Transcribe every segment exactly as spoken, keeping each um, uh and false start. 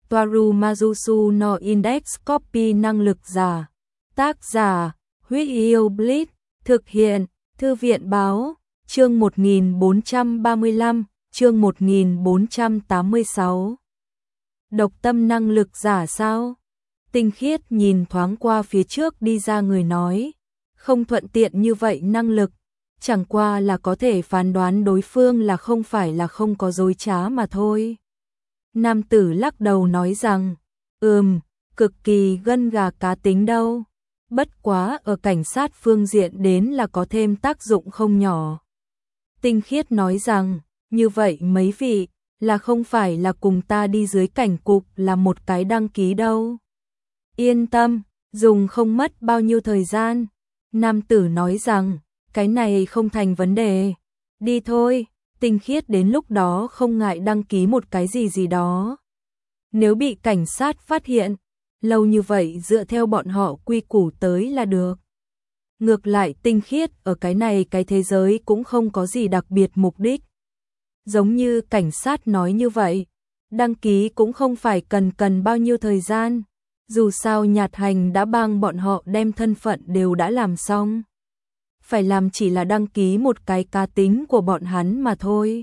Toaru Majusu no Index Copy năng lực giả. Tác giả, Huyết Yêu Blitz, thực hiện, Thư viện Báo, chương một nghìn bốn trăm ba mươi lăm, chương một nghìn bốn trăm tám mươi sáu. Độc tâm năng lực giả sao? Tinh Khiết nhìn thoáng qua phía trước đi ra người nói, không thuận tiện như vậy năng lực, chẳng qua là có thể phán đoán đối phương là không phải là không có dối trá mà thôi. Nam tử lắc đầu nói rằng, ừm, cực kỳ gân gà cá tính đâu, bất quá ở cảnh sát phương diện đến là có thêm tác dụng không nhỏ. Tinh Khiết nói rằng, như vậy mấy vị, là không phải là cùng ta đi dưới cảnh cục là một cái đăng ký đâu. Yên tâm, dùng không mất bao nhiêu thời gian. Nam tử nói rằng, cái này không thành vấn đề. Đi thôi, Tinh Khiết đến lúc đó không ngại đăng ký một cái gì gì đó. Nếu bị cảnh sát phát hiện, lâu như vậy dựa theo bọn họ quy củ tới là được. Ngược lại Tinh Khiết ở cái này cái thế giới cũng không có gì đặc biệt mục đích. Giống như cảnh sát nói như vậy, đăng ký cũng không phải cần cần bao nhiêu thời gian. Dù sao Nhạt Hành đã bang bọn họ đem thân phận đều đã làm xong. Phải làm chỉ là đăng ký một cái cá tính của bọn hắn mà thôi.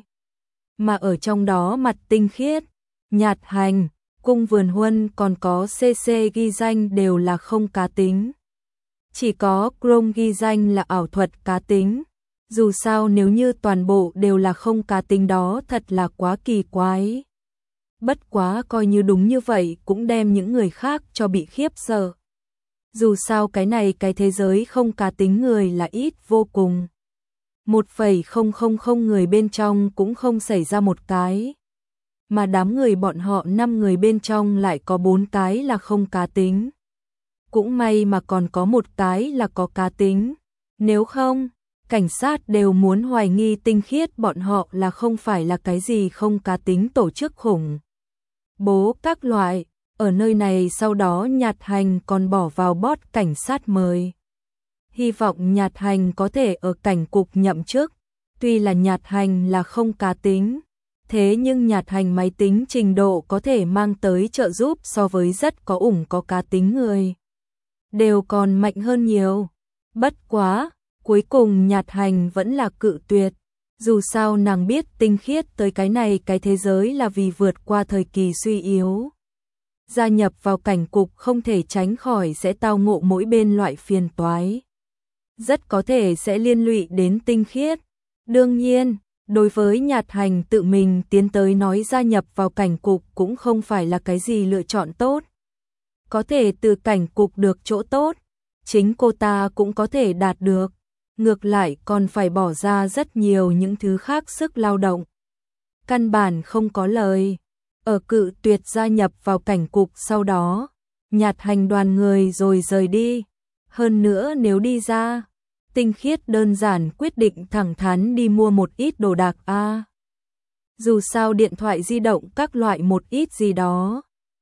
Mà ở trong đó mặt Tinh Khiết, Nhạt Hành, Cung Vườn Huân còn có xê xê ghi danh đều là không cá tính. Chỉ có Chrome ghi danh là ảo thuật cá tính. Dù sao nếu như toàn bộ đều là không cá tính đó thật là quá kỳ quái. Bất quá coi như đúng như vậy cũng đem những người khác cho bị khiếp sợ. Dù sao cái này cái thế giới không cá tính người là ít vô cùng. một phẩy không không không người bên trong cũng không xảy ra một cái. Mà đám người bọn họ năm người bên trong lại có bốn cái là không cá tính. Cũng may mà còn có một cái là có cá tính. Nếu không, cảnh sát đều muốn hoài nghi Tinh Khiết bọn họ là không phải là cái gì không cá tính tổ chức khủng bố các loại. Ở nơi này sau đó Nhạt Hành còn bỏ vào bot cảnh sát mời. Hy vọng Nhạt Hành có thể ở cảnh cục nhậm chức. Tuy là Nhạt Hành là không cá tính, thế nhưng Nhạt Hành máy tính trình độ có thể mang tới trợ giúp so với rất có ủng có cá tính người. Đều còn mạnh hơn nhiều. Bất quá, cuối cùng Nhạt Hành vẫn là cự tuyệt. Dù sao nàng biết Tinh Khiết tới cái này cái thế giới là vì vượt qua thời kỳ suy yếu. Gia nhập vào cảnh cục không thể tránh khỏi sẽ tao ngộ mỗi bên loại phiền toái. Rất có thể sẽ liên lụy đến Tinh Khiết. Đương nhiên, đối với Nhạt Hành tự mình tiến tới nói gia nhập vào cảnh cục cũng không phải là cái gì lựa chọn tốt. Có thể từ cảnh cục được chỗ tốt, chính cô ta cũng có thể đạt được. Ngược lại còn phải bỏ ra rất nhiều những thứ khác sức lao động. Căn bản không có lời. Ở cự tuyệt gia nhập vào cảnh cục sau đó, Nhạt Hành đoàn người rồi rời đi. Hơn nữa nếu đi ra, Tinh Khiết đơn giản quyết định thẳng thắn đi mua một ít đồ đạc a. À, dù sao điện thoại di động các loại một ít gì đó.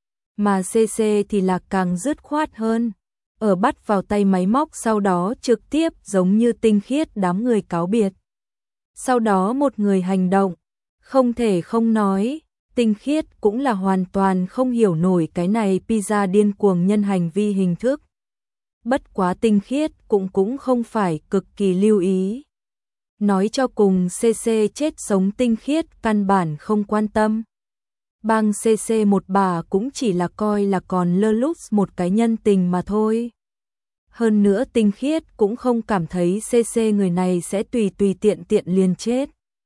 Mà xê xê thì là càng dứt khoát hơn. Ở bắt vào tay máy móc sau đó trực tiếp giống như Tinh Khiết đám người cáo biệt. Sau đó một người hành động, không thể không nói, Tinh Khiết cũng là hoàn toàn không hiểu nổi cái này pizza điên cuồng nhân hành vi hình thức. Bất quá Tinh Khiết cũng cũng không phải cực kỳ lưu ý. Nói cho cùng xê xê chết sống Tinh Khiết căn bản không quan tâm. Bang xê xê một bà cũng chỉ là coi là còn lơ lút một cái nhân tình mà thôi. Hơn nữa Tinh Khiết cũng không cảm thấy xê xê người này sẽ tùy tùy tiện tiện liền chết.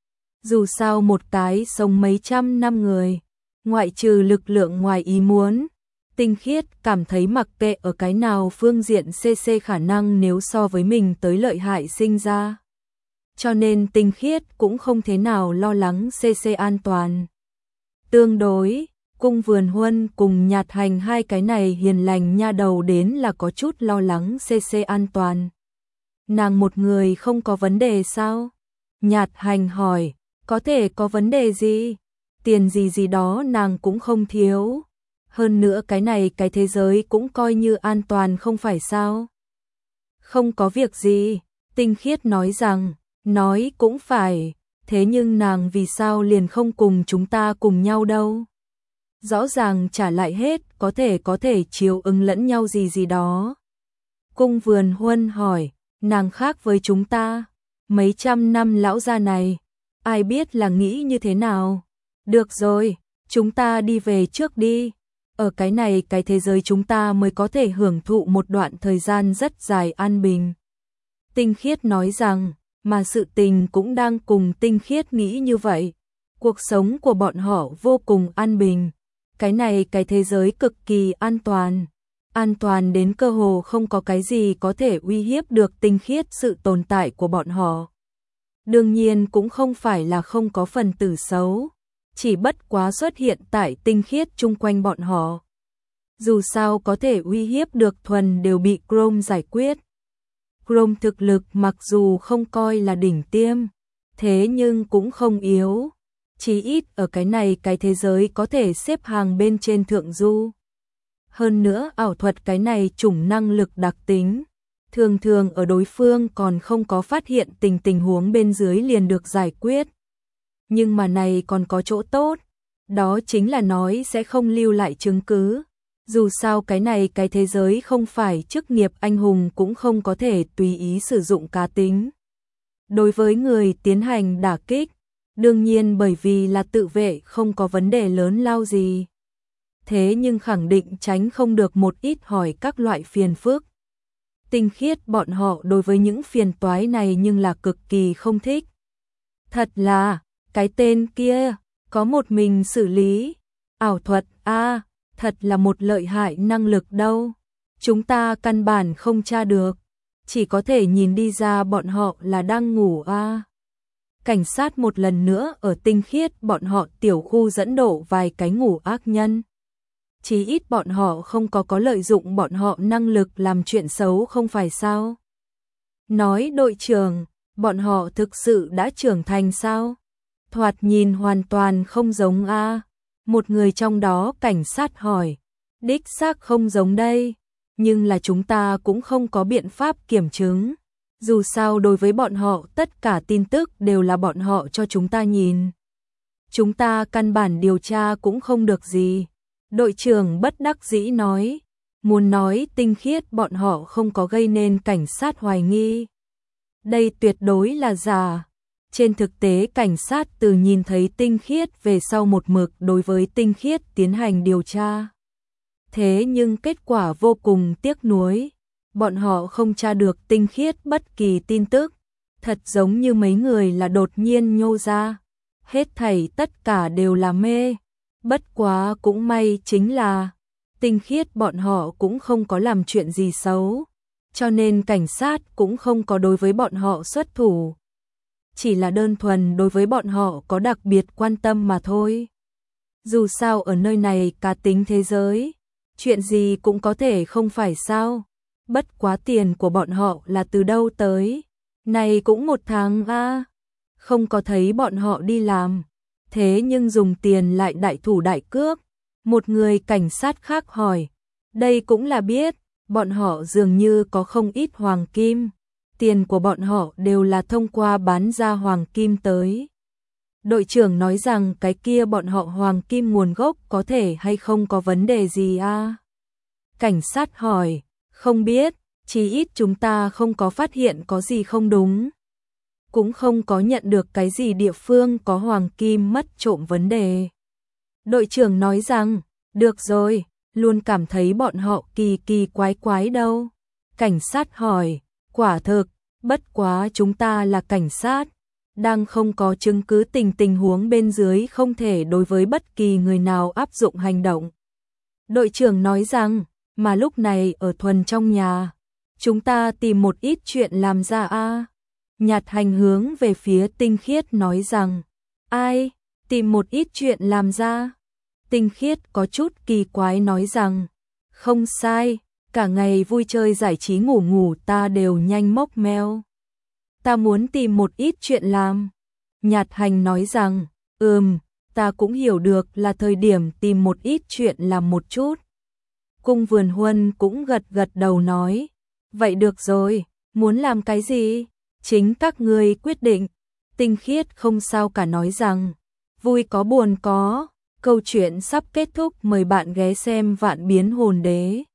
Dù sao một cái sống mấy trăm năm người, ngoại trừ lực lượng ngoài ý muốn, Tinh Khiết cảm thấy mặc kệ ở cái nào phương diện xê xê khả năng nếu so với mình tới lợi hại sinh ra. Cho nên Tinh Khiết cũng không thế nào lo lắng xê xê an toàn. Tương đối, Cung Vườn Huân cùng Nhạt Hành hai cái này hiền lành nha đầu đến là có chút lo lắng xê xê an toàn. Nàng một người không có vấn đề sao? Nhạt Hành hỏi, có thể có vấn đề gì? Tiền gì gì đó nàng cũng không thiếu. Hơn nữa cái này cái thế giới cũng coi như an toàn không phải sao? Không có việc gì, Tinh Khiết nói rằng, nói cũng phải. Thế nhưng nàng vì sao liền không cùng chúng ta cùng nhau đâu? rõ ràng trả lại hết, có thể có thể chiếu ứng lẫn nhau gì gì đó. Cung Vườn Huân hỏi, nàng khác với chúng ta, mấy trăm năm lão gia này, ai biết là nghĩ như thế nào. Được rồi, chúng ta đi về trước đi. Ở cái này cái thế giới chúng ta mới có thể hưởng thụ một đoạn thời gian rất dài an bình. Tinh Khiết nói rằng, mà sự tình cũng đang cùng Tinh Khiết nghĩ như vậy. Cuộc sống của bọn họ vô cùng an bình. Cái này cái thế giới cực kỳ an toàn. An toàn đến cơ hồ không có cái gì có thể uy hiếp được Tinh Khiết sự tồn tại của bọn họ. Đương nhiên cũng không phải là không có phần tử xấu, chỉ bất quá xuất hiện tại Tinh Khiết chung quanh bọn họ. Dù sao có thể uy hiếp được thuần đều bị Chrome giải quyết. Chrome thực lực mặc dù không coi là đỉnh tiêm, thế nhưng cũng không yếu. Chí ít ở cái này cái thế giới có thể xếp hàng bên trên thượng du. Hơn nữa ảo thuật cái này chủng năng lực đặc tính, thường thường ở đối phương còn không có phát hiện tình tình huống bên dưới liền được giải quyết. Nhưng mà này còn có chỗ tốt, đó chính là nói sẽ không lưu lại chứng cứ. Dù sao cái này cái thế giới không phải chức nghiệp anh hùng cũng không có thể tùy ý sử dụng cá tính. Đối với người tiến hành đả kích, đương nhiên bởi vì là tự vệ không có vấn đề lớn lao gì. Thế nhưng khẳng định tránh không được một ít hỏi các loại phiền phức. Tinh Khiết bọn họ đối với những phiền toái này nhưng là cực kỳ không thích. Thật là, cái tên kia, có một mình xử lý, ảo thuật a à, thật là một lợi hại năng lực đâu. Chúng ta căn bản không tra được, chỉ có thể nhìn đi ra bọn họ là đang ngủ a à. Cảnh sát một lần nữa ở Tinh Khiết bọn họ tiểu khu dẫn độ vài cái ngủ ác nhân. Chí ít bọn họ không có có lợi dụng bọn họ năng lực làm chuyện xấu không phải sao. Nói đội trưởng, bọn họ thực sự đã trưởng thành sao? Thoạt nhìn hoàn toàn không giống a à. Một người trong đó cảnh sát hỏi. Đích xác không giống đây, nhưng là chúng ta cũng không có biện pháp kiểm chứng. Dù sao đối với bọn họ tất cả tin tức đều là bọn họ cho chúng ta nhìn. Chúng ta căn bản điều tra cũng không được gì. Đội trưởng bất đắc dĩ nói, muốn nói Tinh Khiết bọn họ không có gây nên cảnh sát hoài nghi. Đây tuyệt đối là giả. Trên thực tế cảnh sát từ nhìn thấy Tinh Khiết về sau một mực đối với Tinh Khiết tiến hành điều tra. Thế nhưng kết quả vô cùng tiếc nuối. Bọn họ không tra được Tinh Khiết bất kỳ tin tức. Thật giống như mấy người là đột nhiên nhô ra. Hết thảy tất cả đều là mê. Bất quá cũng may chính là Tinh Khiết bọn họ cũng không có làm chuyện gì xấu. Cho nên cảnh sát cũng không có đối với bọn họ xuất thủ. Chỉ là đơn thuần đối với bọn họ có đặc biệt quan tâm mà thôi. Dù sao ở nơi này cá tính thế giới, chuyện gì cũng có thể không phải sao. Bất quá tiền của bọn họ là từ đâu tới. Này cũng một tháng a à. Không có thấy bọn họ đi làm. Thế nhưng dùng tiền lại đại thủ đại cước. Một người cảnh sát khác hỏi. Đây cũng là biết, bọn họ dường như có không ít hoàng kim. Tiền của bọn họ đều là thông qua bán ra hoàng kim tới. Đội trưởng nói rằng cái kia bọn họ hoàng kim nguồn gốc có thể hay không có vấn đề gì a à? Cảnh sát hỏi, không biết, chí ít chúng ta không có phát hiện có gì không đúng. Cũng không có nhận được cái gì địa phương có hoàng kim mất trộm vấn đề. Đội trưởng nói rằng, được rồi, luôn cảm thấy bọn họ kỳ kỳ quái quái đâu. Cảnh sát hỏi, quả thực, bất quá chúng ta là cảnh sát, đang không có chứng cứ tình tình huống bên dưới không thể đối với bất kỳ người nào áp dụng hành động. Đội trưởng nói rằng, mà lúc này ở thuần trong nhà, chúng ta tìm một ít chuyện làm ra a à. Nhạt Hành hướng về phía Tinh Khiết nói rằng, ai, tìm một ít chuyện làm ra. Tinh Khiết có chút kỳ quái nói rằng, không sai, cả ngày vui chơi giải trí ngủ ngủ ta đều nhanh mốc meo. Ta muốn tìm một ít chuyện làm. Nhạt Hành nói rằng, ừm, ta cũng hiểu được là thời điểm tìm một ít chuyện làm một chút. Cung Vườn Huân cũng gật gật đầu nói, vậy được rồi, muốn làm cái gì? Chính các ngươi quyết định. Tinh Khiết không sao cả nói rằng, vui có buồn có, câu chuyện sắp kết thúc, mời bạn ghé xem Vạn Biến Hồn Đế.